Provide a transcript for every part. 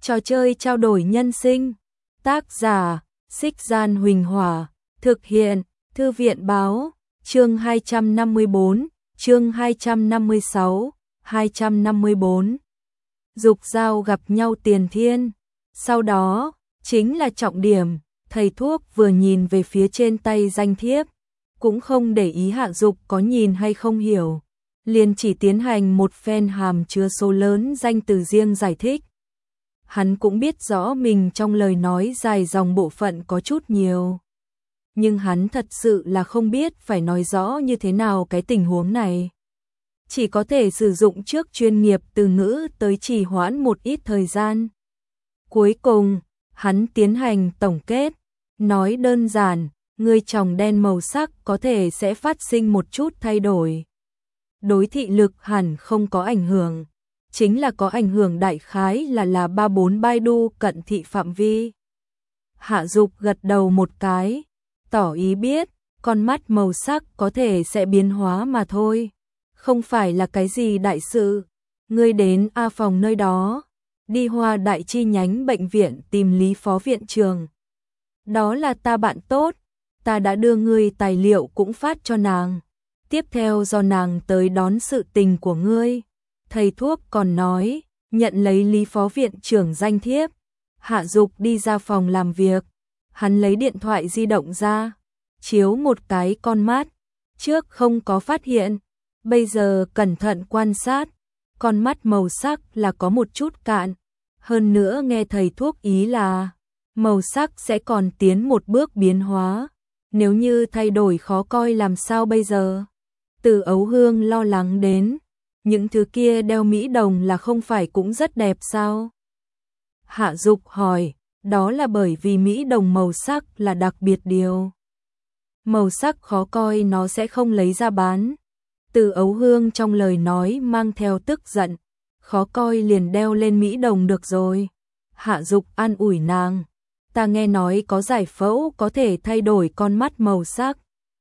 Trò chơi trao đổi nhân sinh. Tác giả: Xích Gian Huỳnh Hỏa. Thực hiện: Thư viện Báo. Chương 254, chương 256, 254. Dục giao gặp nhau tiền thiên. Sau đó, chính là trọng điểm, thầy thuốc vừa nhìn về phía trên tay danh thiếp, cũng không để ý Hạ Dục có nhìn hay không hiểu, liền chỉ tiến hành một phen hàm chứa số lớn danh từ riêng giải thích. Hắn cũng biết rõ mình trong lời nói dài dòng bộ phận có chút nhiều, nhưng hắn thật sự là không biết phải nói rõ như thế nào cái tình huống này. Chỉ có thể sử dụng trước chuyên nghiệp từ ngữ tới trì hoãn một ít thời gian. Cuối cùng, hắn tiến hành tổng kết, nói đơn giản, người tròng đen màu sắc có thể sẽ phát sinh một chút thay đổi. Đối thị lực hẳn không có ảnh hưởng, chính là có ảnh hưởng đại khái là 3-4 Baidu cận thị phạm vi. Hạ Dục gật đầu một cái, tỏ ý biết, con mắt màu sắc có thể sẽ biến hóa mà thôi, không phải là cái gì đại sự. Ngươi đến A phòng nơi đó, đi Hoa Đại chi nhánh bệnh viện tìm Lý phó viện trưởng. Đó là ta bạn tốt, ta đã đưa ngươi tài liệu cũng phát cho nàng. Tiếp theo do nàng tới đón sự tình của ngươi. Thầy thuốc còn nói, nhận lấy Lý phó viện trưởng danh thiếp. Hạ Dục đi ra phòng làm việc, hắn lấy điện thoại di động ra, chiếu một cái con mắt, trước không có phát hiện, bây giờ cẩn thận quan sát, con mắt màu sắc là có một chút cạn, hơn nữa nghe thầy thuốc ý là màu sắc sẽ còn tiến một bước biến hóa, nếu như thay đổi khó coi làm sao bây giờ? Từ Ấu Hương lo lắng đến, những thứ kia đeo mỹ đồng là không phải cũng rất đẹp sao? Hạ Dục hỏi, đó là bởi vì mỹ đồng màu sắc là đặc biệt điều. Màu sắc khó coi nó sẽ không lấy ra bán. Từ Ấu Hương trong lời nói mang theo tức giận, khó coi liền đeo lên mỹ đồng được rồi. Hạ Dục an ủi nàng, ta nghe nói có giải phẫu có thể thay đổi con mắt màu sắc.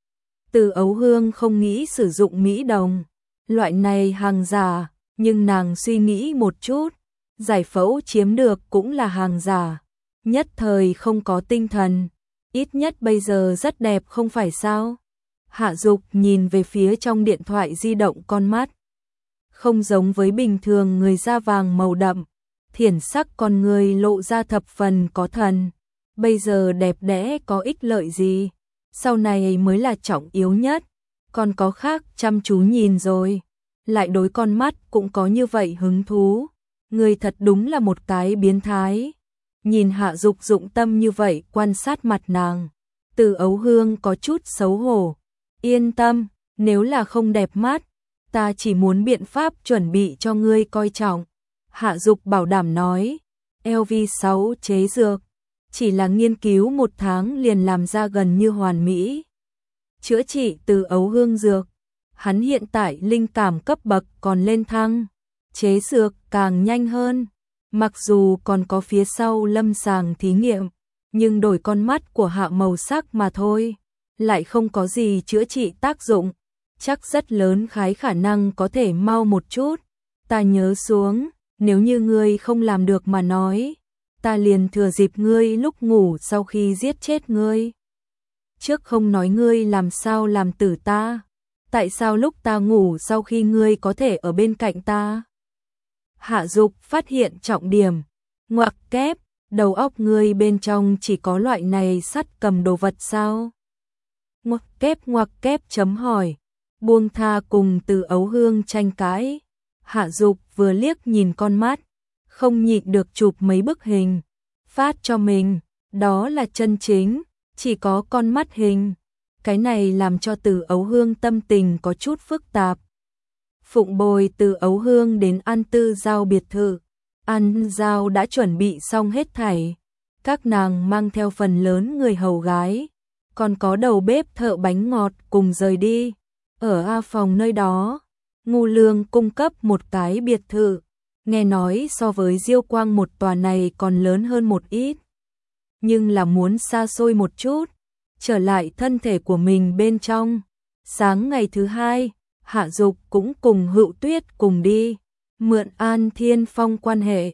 Từ Ấu Hương không nghĩ sử dụng mỹ đồng, loại này hàng giả, nhưng nàng suy nghĩ một chút, giải phẫu chiếm được cũng là hàng giả, nhất thời không có tinh thần, ít nhất bây giờ rất đẹp không phải sao? Hạ Dục nhìn về phía trong điện thoại di động con mắt, không giống với bình thường người da vàng màu đậm, thiển sắc con người lộ ra thập phần có thần, bây giờ đẹp đẽ có ích lợi gì, sau này mới là trọng yếu nhất, còn có khác chăm chú nhìn rồi, lại đối con mắt cũng có như vậy hứng thú, người thật đúng là một cái biến thái. Nhìn Hạ Dục dụng tâm như vậy quan sát mặt nàng, Từ Ấu Hương có chút xấu hổ. Yên tâm, nếu là không đẹp mắt, ta chỉ muốn biện pháp chuẩn bị cho ngươi coi trọng. Hạ Dục bảo đảm nói, LV6 chế dược, chỉ là nghiên cứu 1 tháng liền làm ra gần như hoàn mỹ. Chữa trị Từ Ấu Hương dược, hắn hiện tại linh cảm cấp bậc còn lên thăng, chế dược càng nhanh hơn. Mặc dù còn có phía sau lâm sàng thí nghiệm, nhưng đổi con mắt của Hạ màu sắc mà thôi, lại không có gì chữa trị tác dụng, chắc rất lớn khả năng có thể mau một chút. Ta nhớ xuống, nếu như ngươi không làm được mà nói, ta liền thừa dịp ngươi lúc ngủ sau khi giết chết ngươi. Trước không nói ngươi làm sao làm tử ta, tại sao lúc ta ngủ sau khi ngươi có thể ở bên cạnh ta? Hạ Dục phát hiện trọng điểm, ngoặc kép, đầu óc ngươi bên trong chỉ có loại này sắt cầm đồ vật sao? Ngoặc kép chấm hỏi, buông tha cùng Từ Ấu Hương tranh cãi. Hạ Dục vừa liếc nhìn con mắt, không nhịn được chụp mấy bức hình, phát cho mình, đó là chân chính, chỉ có con mắt hình. Cái này làm cho Từ Ấu Hương tâm tình có chút phức tạp. Phụng bồi Từ Ấu Hương đến An Tư Giao biệt thự. An Giao đã chuẩn bị xong hết thảy. Các nàng mang theo phần lớn người hầu gái, còn có đầu bếp thợ bánh ngọt cùng rời đi. Ở A phòng nơi đó, Ngô Lương cung cấp một cái biệt thự, nghe nói so với Diêu Quang một tòa này còn lớn hơn một ít. Nhưng là muốn xa xôi một chút, trở lại thân thể của mình bên trong. Sáng ngày thứ hai, Hạ Dục cũng cùng Hữu Tuyết cùng đi, mượn An Thiên Phong quan hệ,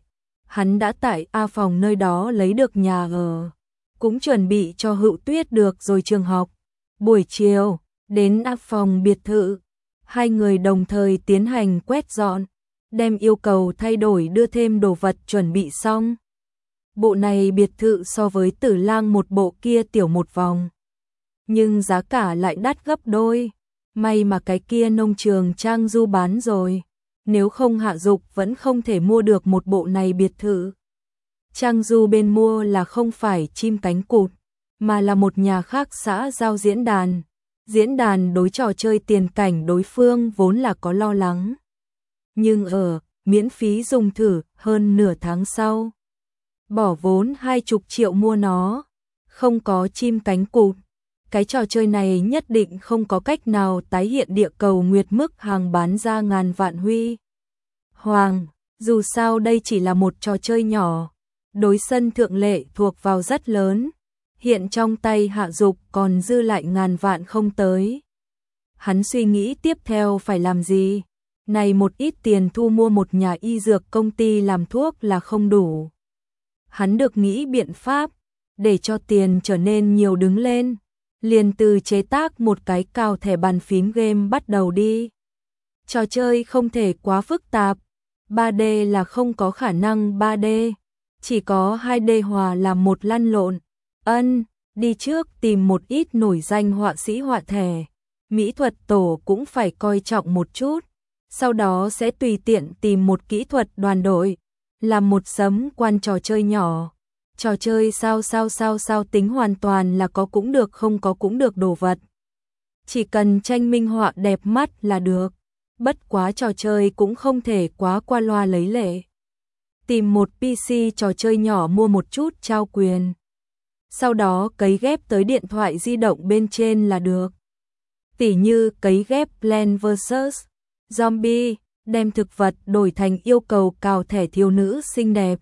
Hắn đã tại A phòng nơi đó lấy được nhà ở, cũng chuẩn bị cho Hữu Tuyết được rồi trường học. Buổi chiều, đến A phòng biệt thự, hai người đồng thời tiến hành quét dọn, đem yêu cầu thay đổi đưa thêm đồ vật chuẩn bị xong. Bộ này biệt thự so với Tử Lang một bộ kia tiểu một vòng, nhưng giá cả lại đắt gấp đôi. May mà cái kia nông trường Trang Du bán rồi, nếu không Hạ Dục vẫn không thể mua được một bộ này biệt thự. Trang Du bên mua là không phải chim cánh cụt, mà là một nhà khác xã giao diễn đàn. Diễn đàn đối trò chơi tiền cảnh đối phương vốn là có lo lắng. Nhưng miễn phí dùng thử hơn nửa tháng sau. Bỏ vốn 20 triệu mua nó, không có chim cánh cụt. Cái trò chơi này nhất định không có cách nào tái hiện địa cầu nguyệt mức hàng bán ra ngàn vạn huy hoàng. Dù sao đây chỉ là một trò chơi nhỏ, đối sân thượng lệ thuộc vào rất lớn. Hiện trong tay Hạ Dục còn dư lại ngàn vạn không tới. Hắn suy nghĩ tiếp theo phải làm gì. Này một ít tiền thu mua một nhà y dược công ty làm thuốc là không đủ. Hắn được nghĩ biện pháp để cho tiền trở nên nhiều đứng lên. Liền từ chế tác một cái cào thẻ bàn phím game bắt đầu đi. Trò chơi không thể quá phức tạp, 3D là không có khả năng 3D, chỉ có 2D hòa làm một lăn lộn. Đi trước tìm một ít nổi danh họa sĩ họa thẻ, mỹ thuật tổ cũng phải coi trọng một chút, sau đó sẽ tùy tiện tìm một kỹ thuật đoàn đội, làm một sấm quan trò chơi nhỏ. Trò chơi sao tính hoàn toàn là có cũng được không có cũng được đồ vật. Chỉ cần tranh minh họa đẹp mắt là được. Bất quá trò chơi cũng không thể quá qua loa lấy lệ. Tìm một PC trò chơi nhỏ mua một chút trao quyền. Sau đó cấy ghép tới điện thoại di động bên trên là được. Tỉ như cấy ghép Plants vs Zombie, đem thực vật đổi thành yêu cầu cào thẻ thiếu nữ xinh đẹp.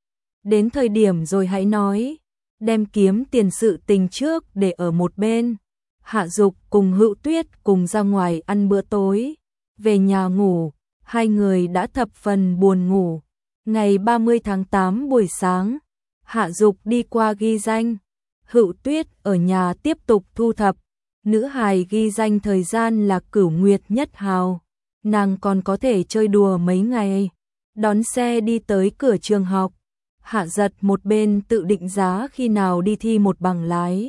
Đến thời điểm rồi hãy nói, đem kiếm tiền sự tình trước để ở một bên. Hạ Dục cùng Hữu Tuyết cùng ra ngoài ăn bữa tối, về nhà ngủ, hai người đã thập phần buồn ngủ. Ngày 30 tháng 8 buổi sáng, Hạ Dục đi qua ghi danh, Hữu Tuyết ở nhà tiếp tục thu thập. Nữ hài ghi danh thời gian là Cửu Nguyệt Nhất Hào, nàng còn có thể chơi đùa mấy ngày. Đón xe đi tới cửa trường học, Hạ Giật một bên tự định giá khi nào đi thi một bằng lái,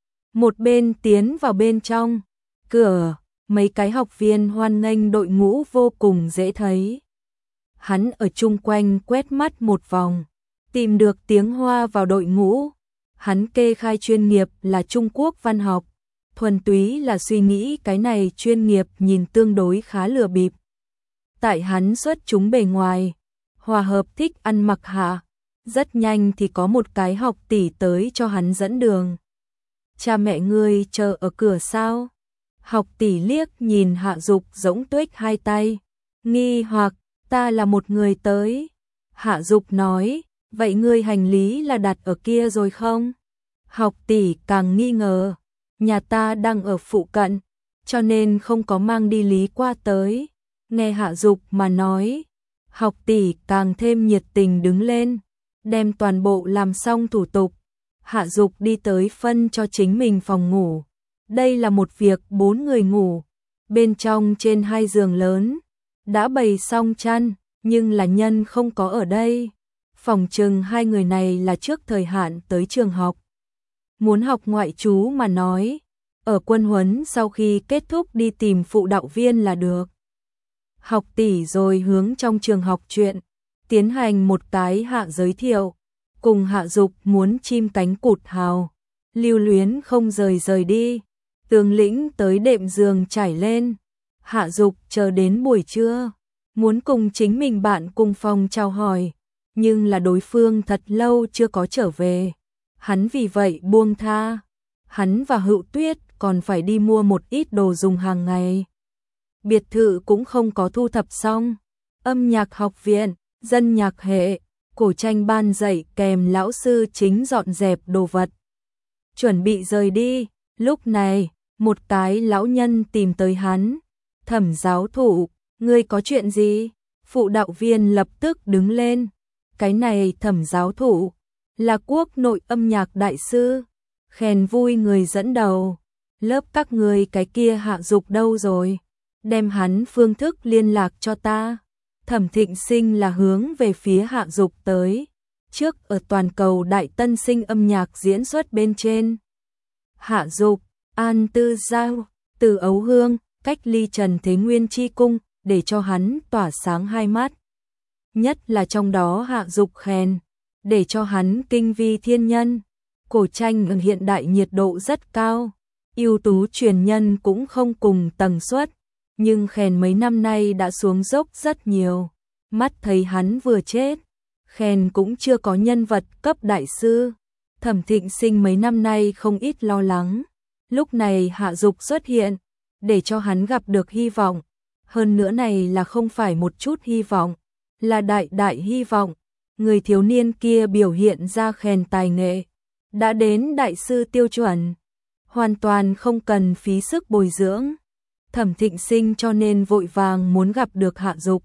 một bên tiến vào bên trong. Cửa, mấy cái học viên hoan nghênh đội ngũ vô cùng dễ thấy. Hắn ở chung quanh quét mắt một vòng, tìm được tiếng Hoa vào đội ngũ. Hắn kê khai chuyên nghiệp là Trung Quốc văn học, thuần túy là suy nghĩ cái này chuyên nghiệp nhìn tương đối khá lừa bịp. Tại hắn xuất chúng bề ngoài, hòa hợp thích ăn mặc hạ, rất nhanh thì có một cái học tỷ tới cho hắn dẫn đường. Cha mẹ ngươi chờ ở cửa sao? Học tỷ liếc nhìn Hạ Dục rỗng tuếch hai tay, nghi hoặc, ta là một người tới. Hạ Dục nói, vậy ngươi hành lý là đặt ở kia rồi không? Học tỷ càng nghi ngờ, nhà ta đang ở phụ cận, cho nên không có mang đi lý qua tới. Nghe Hạ Dục mà nói, học tỷ càng thêm nhiệt tình đứng lên, đem toàn bộ làm xong thủ tục. Hạ Dục đi tới phân cho chính mình phòng ngủ. Đây là một việc 4 người ngủ, bên trong trên 2 giường lớn, đã bày xong chăn, nhưng là nhân không có ở đây. Phòng chừng 2 người này là trước thời hạn tới trường học. Muốn học ngoại trú mà nói, ở quân huấn sau khi kết thúc đi tìm phụ đạo viên là được. Học tỷ rồi hướng trong trường học chuyện, tiến hành một cái hạ giới thiệu, cùng Hạ Dục muốn chim cánh cụt hào, lưu luyến không rời đi. Tường Lĩnh tới đệm giường trải lên, Hạ Dục chờ đến buổi trưa, muốn cùng chính mình bạn cùng phòng chào hỏi, nhưng là đối phương thật lâu chưa có trở về. Hắn vì vậy buông tha. Hắn và Hữu Tuyết còn phải đi mua một ít đồ dùng hàng ngày. Biệt thự cũng không có thu thập xong. Âm nhạc học viện, dân nhạc hệ, cổ tranh ban dạy kèm lão sư chính dọn dẹp đồ vật, chuẩn bị rời đi. Lúc này, một cái lão nhân tìm tới hắn. Thẩm giáo thụ, ngươi có chuyện gì? Phụ đạo viên lập tức đứng lên. cái này Thẩm giáo thụ là quốc nội âm nhạc đại sư, khen vui người dẫn đầu. Lớp các người cái kia Hạ Dục đâu rồi? Đem hắn phương thức liên lạc cho ta. Thẩm Thịnh Sinh là hướng về phía Hạ Dục tới. Trước ở toàn cầu đại tân sinh âm nhạc diễn xuất bên trên. Hạ Dục, An Tư Giao, Từ Ấu Hương, cách ly Trần Thế Nguyên chi cung, để cho hắn tỏa sáng hai mắt. Nhất là trong đó Hạ Dục khen, để cho hắn kinh vi thiên nhân. Cổ tranh hiện đại nhiệt độ rất cao, ưu tú truyền nhân cũng không cùng tần suất, nhưng khen mấy năm nay đã xuống dốc rất nhiều. Mắt thấy hắn vừa chết, khen cũng chưa có nhân vật cấp đại sư. Thẩm Thịnh Sinh mấy năm nay không ít lo lắng. Lúc này Hạ Dục xuất hiện, để cho hắn gặp được hy vọng. Hơn nữa này là không phải một chút hy vọng, là đại hy vọng. Người thiếu niên kia biểu hiện ra khen tài nghệ, đã đến đại sư tiêu chuẩn, hoàn toàn không cần phí sức bồi dưỡng. Thẩm Thịnh Sinh cho nên vội vàng muốn gặp được Hạ Dục.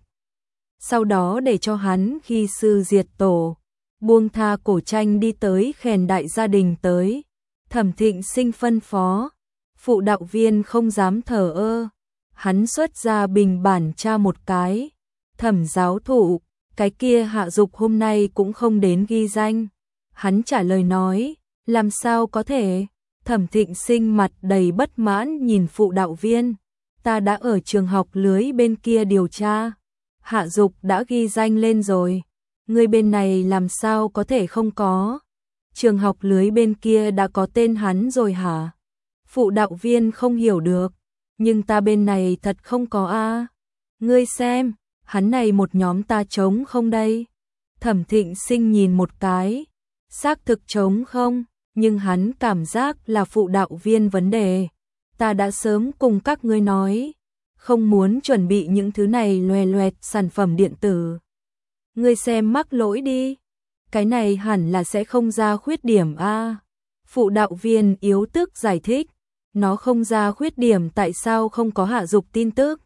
Sau đó để cho hắn khi sư diệt tổ, buông tha cổ tranh đi tới khen đại gia đình tới. Thẩm Thịnh Sinh phân phó, phụ đạo viên không dám thờ ơ. Hắn xuất ra bình bản tra một cái. Thẩm giáo thụ, cái kia Hạ Dục hôm nay cũng không đến ghi danh. Hắn trả lời nói, làm sao có thể? Thẩm Thịnh Sinh mặt đầy bất mãn nhìn phụ đạo viên. Ta đã ở trường học lưới bên kia điều tra. Hạ Dục đã ghi danh lên rồi. Người bên này làm sao có thể không có? Trường học lưới bên kia đã có tên hắn rồi hả? Phụ đạo viên không hiểu được. Nhưng ta bên này thật không có a. Ngươi xem, hắn này một nhóm ta trống không đây? Thẩm Thịnh Sinh nhìn một cái. Xác thực trống không, nhưng hắn cảm giác là phụ đạo viên vấn đề. Ta đã sớm cùng các ngươi nói, không muốn chuẩn bị những thứ này loè loẹt sản phẩm điện tử. Ngươi xem mắc lỗi đi, cái này hẳn là sẽ không ra khuyết điểm a. Phụ đạo viên yếu tức giải thích, nó không ra khuyết điểm tại sao không có Hạ Dục tin tức.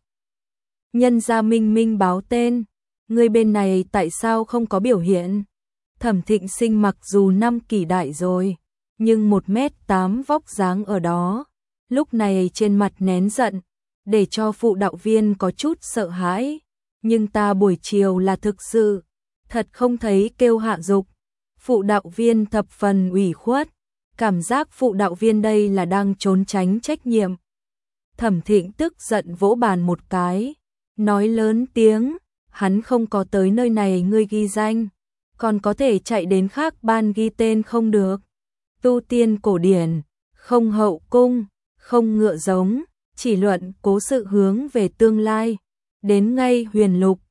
Nhân gia minh minh báo tên, ngươi bên này tại sao không có biểu hiện. Thẩm Thịnh Sinh mặc dù năm kỷ đại rồi, nhưng 1m8 vóc dáng ở đó, lúc này trên mặt nén giận, để cho phụ đạo viên có chút sợ hãi. Nhưng ta buổi chiều là thực sự, thật không thấy kêu Hạ Dục. Phụ đạo viên thập phần ủy khuất, cảm giác phụ đạo viên đây là đang trốn tránh trách nhiệm. Thẩm Thịnh tức giận vỗ bàn một cái, nói lớn tiếng, hắn không có tới nơi này ngươi ghi danh, còn có thể chạy đến khác ban ghi tên không được. Tu tiên cổ điển, không hậu cung, không ngựa giống, chỉ luận cố sự hướng về tương lai. Đến ngay huyền lục,